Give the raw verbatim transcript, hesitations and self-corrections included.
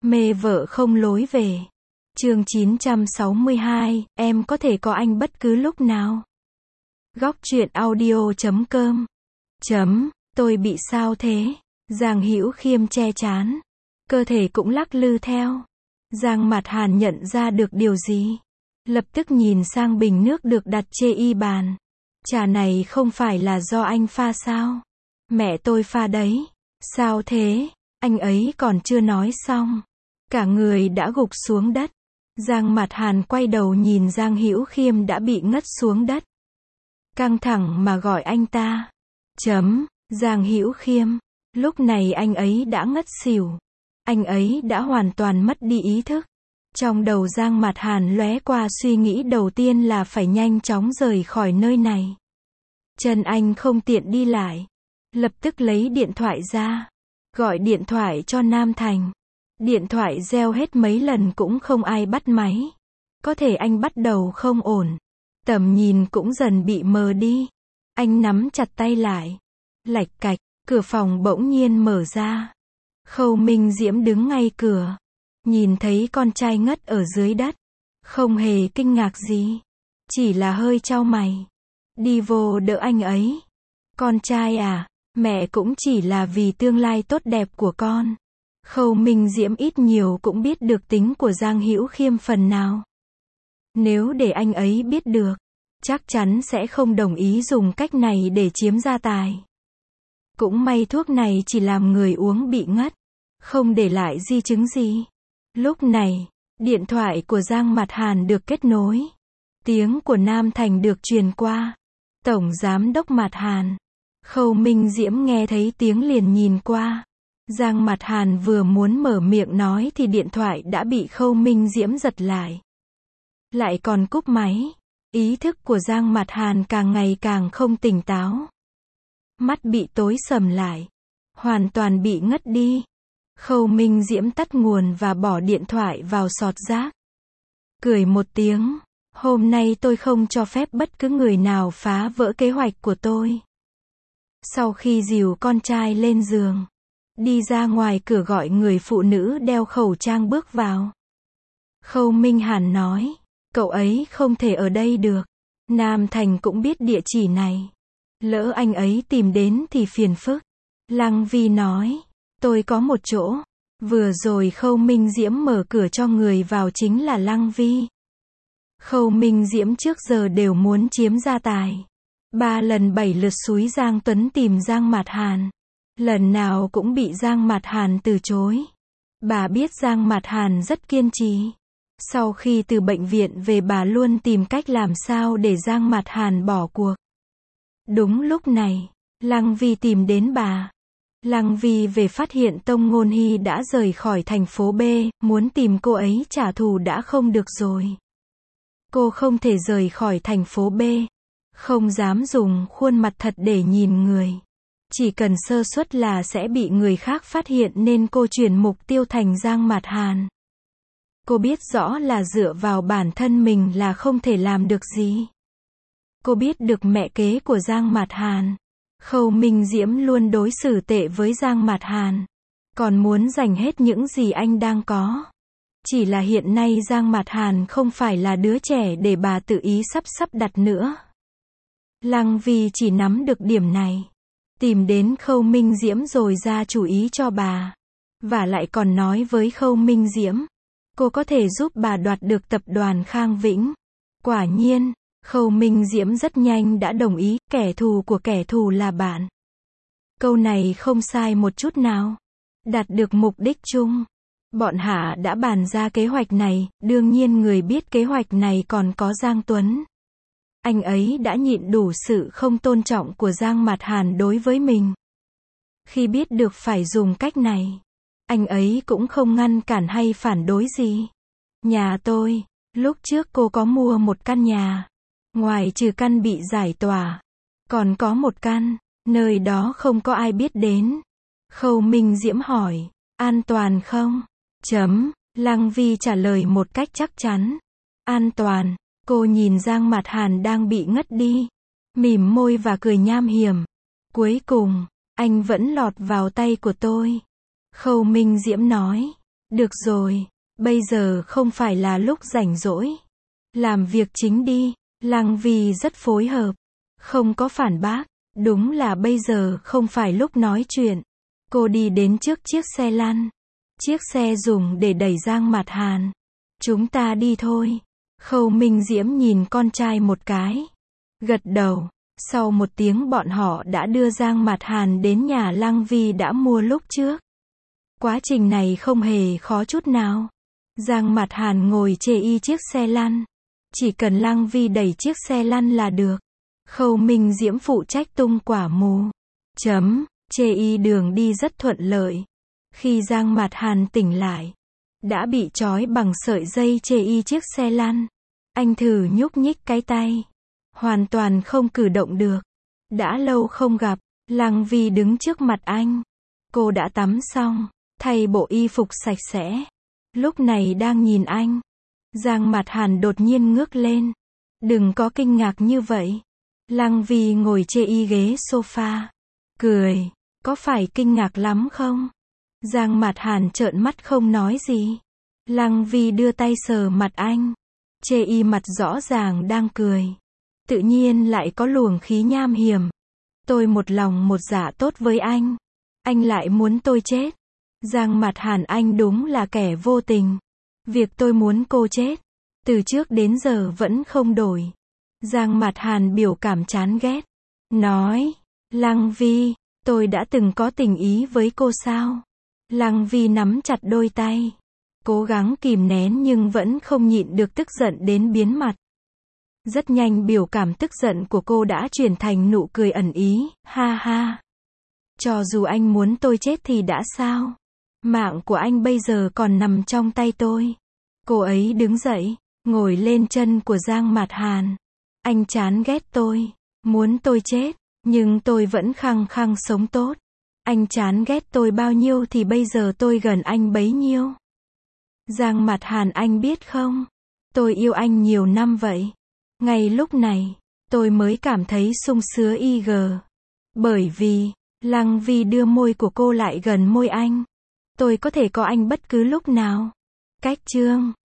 Mê vợ không lối về. Chương chín trăm sáu mươi hai, em có thể có anh bất cứ lúc nào. Góc truyện audio chấm com. Chấm, tôi bị sao thế? Giang Hữu Khiêm che trán. Cơ thể cũng lắc lư theo. Giang Mạt Hàn nhận ra được điều gì? Lập tức nhìn sang bình nước được đặt trên y bàn. Trà này không phải là do anh pha sao? Mẹ tôi pha đấy. Sao thế? Anh ấy còn chưa nói xong. Cả người đã gục xuống đất. Giang Mạt Hàn quay đầu nhìn Giang Hữu Khiêm đã bị ngất xuống đất. Căng thẳng mà gọi anh ta. Chấm, Giang Hữu Khiêm. Lúc này anh ấy đã ngất xỉu. Anh ấy đã hoàn toàn mất đi ý thức. Trong đầu Giang Mạt Hàn lóe qua suy nghĩ đầu tiên là phải nhanh chóng rời khỏi nơi này. Chân anh không tiện đi lại. Lập tức lấy điện thoại ra. Gọi điện thoại cho Nam Thành. Điện thoại reo hết mấy lần cũng không ai bắt máy. Có thể anh bắt đầu không ổn. Tầm nhìn cũng dần bị mờ đi. Anh nắm chặt tay lại. Lạch cạch, cửa phòng bỗng nhiên mở ra. Khâu Minh Diễm đứng ngay cửa. Nhìn thấy con trai ngất ở dưới đất. Không hề kinh ngạc gì. Chỉ là hơi chau mày. Đi vô đỡ anh ấy. Con trai à, mẹ cũng chỉ là vì tương lai tốt đẹp của con. Khâu Minh Diễm ít nhiều cũng biết được tính của Giang Hữu Khiêm phần nào. Nếu để anh ấy biết được, chắc chắn sẽ không đồng ý dùng cách này để chiếm gia tài. Cũng may thuốc này chỉ làm người uống bị ngất, không để lại di chứng gì. Lúc này, điện thoại của Giang Mạt Hàn được kết nối. Tiếng của Nam Thành được truyền qua. Tổng Giám đốc Mạt Hàn. Khâu Minh Diễm nghe thấy tiếng liền nhìn qua. Giang Mạt Hàn vừa muốn mở miệng nói thì điện thoại đã bị Khâu Minh Diễm giật lại. Lại còn cúp máy. Ý thức của Giang Mạt Hàn càng ngày càng không tỉnh táo. Mắt bị tối sầm lại. Hoàn toàn bị ngất đi. Khâu Minh Diễm tắt nguồn và bỏ điện thoại vào sọt rác. Cười một tiếng. Hôm nay tôi không cho phép bất cứ người nào phá vỡ kế hoạch của tôi. Sau khi dìu con trai lên giường. Đi ra ngoài cửa gọi người phụ nữ đeo khẩu trang bước vào. Khâu Minh Hàn nói. Cậu ấy không thể ở đây được. Nam Thành cũng biết địa chỉ này. Lỡ anh ấy tìm đến thì phiền phức. Lăng Vi nói. Tôi có một chỗ. Vừa rồi Khâu Minh Diễm mở cửa cho người vào chính là Lăng Vi. Khâu Minh Diễm trước giờ đều muốn chiếm gia tài. Ba lần bảy lượt xúi Giang Tuấn tìm Giang Mạt Hàn. Lần nào cũng bị Giang Mạt Hàn từ chối. Bà biết Giang Mạt Hàn rất kiên trì. Sau khi từ bệnh viện về bà luôn tìm cách làm sao để Giang Mạt Hàn bỏ cuộc. Đúng lúc này, Lăng Vi tìm đến bà. Lăng Vi về phát hiện Tông Ngôn Hy đã rời khỏi thành phố B, muốn tìm cô ấy trả thù đã không được rồi. Cô không thể rời khỏi thành phố B. Không dám dùng khuôn mặt thật để nhìn người. Chỉ cần sơ suất là sẽ bị người khác phát hiện nên cô chuyển mục tiêu thành Giang Mạt Hàn. Cô biết rõ là dựa vào bản thân mình là không thể làm được gì. Cô biết được mẹ kế của Giang Mạt Hàn. Khâu Minh Diễm luôn đối xử tệ với Giang Mạt Hàn. Còn muốn giành hết những gì anh đang có. Chỉ là hiện nay Giang Mạt Hàn không phải là đứa trẻ để bà tự ý sắp sắp đặt nữa. Lăng Vi chỉ nắm được điểm này. Tìm đến Khâu Minh Diễm rồi ra chủ ý cho bà. Và lại còn nói với Khâu Minh Diễm. Cô có thể giúp bà đoạt được tập đoàn Khang Vĩnh. Quả nhiên, Khâu Minh Diễm rất nhanh đã đồng ý, kẻ thù của kẻ thù là bạn. Câu này không sai một chút nào. Đạt được mục đích chung. Bọn Hạ đã bàn ra kế hoạch này, đương nhiên người biết kế hoạch này còn có Giang Tuấn. Anh ấy đã nhịn đủ sự không tôn trọng của Giang Mạt Hàn đối với mình. Khi biết được phải dùng cách này, anh ấy cũng không ngăn cản hay phản đối gì. Nhà tôi, lúc trước cô có mua một căn nhà. Ngoài trừ căn bị giải tỏa, còn có một căn, nơi đó không có ai biết đến. Khâu Minh Diễm hỏi, an toàn không? Chấm, Lăng Vi trả lời một cách chắc chắn. An toàn. Cô nhìn Giang Mạt Hàn đang bị ngất đi. Mỉm môi và cười nham hiểm. Cuối cùng, anh vẫn lọt vào tay của tôi. Khâu Minh Diễm nói. Được rồi, bây giờ không phải là lúc rảnh rỗi. Làm việc chính đi. Lăng Vi rất phối hợp. Không có phản bác. Đúng là bây giờ không phải lúc nói chuyện. Cô đi đến trước chiếc xe lăn. Chiếc xe dùng để đẩy Giang Mạt Hàn. Chúng ta đi thôi. Khâu Minh Diễm nhìn con trai một cái. Gật đầu. Sau một tiếng bọn họ đã đưa Giang Mạt Hàn đến nhà Lăng Vi đã mua lúc trước. Quá trình này không hề khó chút nào. Giang Mạt Hàn ngồi chê y chiếc xe lăn. Chỉ cần Lăng Vi đẩy chiếc xe lăn là được. Khâu Minh Diễm phụ trách tung quả mù. Chấm, chê y đường đi rất thuận lợi. Khi Giang Mạt Hàn tỉnh lại, đã bị trói bằng sợi dây chê y chiếc xe lăn. Anh thử nhúc nhích cái tay. Hoàn toàn không cử động được. Đã lâu không gặp, Lăng Vi đứng trước mặt anh. Cô đã tắm xong, thay bộ y phục sạch sẽ. Lúc này đang nhìn anh. Giang Mạt Hàn đột nhiên ngước lên. Đừng có kinh ngạc như vậy. Lăng Vi ngồi chê y ghế sofa. Cười. Có phải kinh ngạc lắm không? Giang Mạt Hàn trợn mắt không nói gì. Lăng Vi đưa tay sờ mặt anh. Chê y mặt rõ ràng đang cười. Tự nhiên lại có luồng khí nham hiểm. Tôi một lòng một dạ tốt với anh. Anh lại muốn tôi chết. Giang Mạt Hàn, anh đúng là kẻ vô tình. Việc tôi muốn cô chết, từ trước đến giờ vẫn không đổi. Giang Mạt Hàn biểu cảm chán ghét. Nói, Lăng Vi, tôi đã từng có tình ý với cô sao? Lăng Vi nắm chặt đôi tay. Cố gắng kìm nén nhưng vẫn không nhịn được tức giận đến biến mặt. Rất nhanh biểu cảm tức giận của cô đã chuyển thành nụ cười ẩn ý, ha ha. Cho dù anh muốn tôi chết thì đã sao? Mạng của anh bây giờ còn nằm trong tay tôi. Cô ấy đứng dậy, ngồi lên chân của Giang Mạt Hàn. Anh chán ghét tôi, muốn tôi chết, nhưng tôi vẫn khăng khăng sống tốt. Anh chán ghét tôi bao nhiêu thì bây giờ tôi gần anh bấy nhiêu. Giang Mạt Hàn, anh biết không? Tôi yêu anh nhiều năm vậy. Ngay lúc này, tôi mới cảm thấy sung sướng y gờ. Bởi vì, Lăng Vi đưa môi của cô lại gần môi anh. Tôi có thể có anh bất cứ lúc nào. Cách chương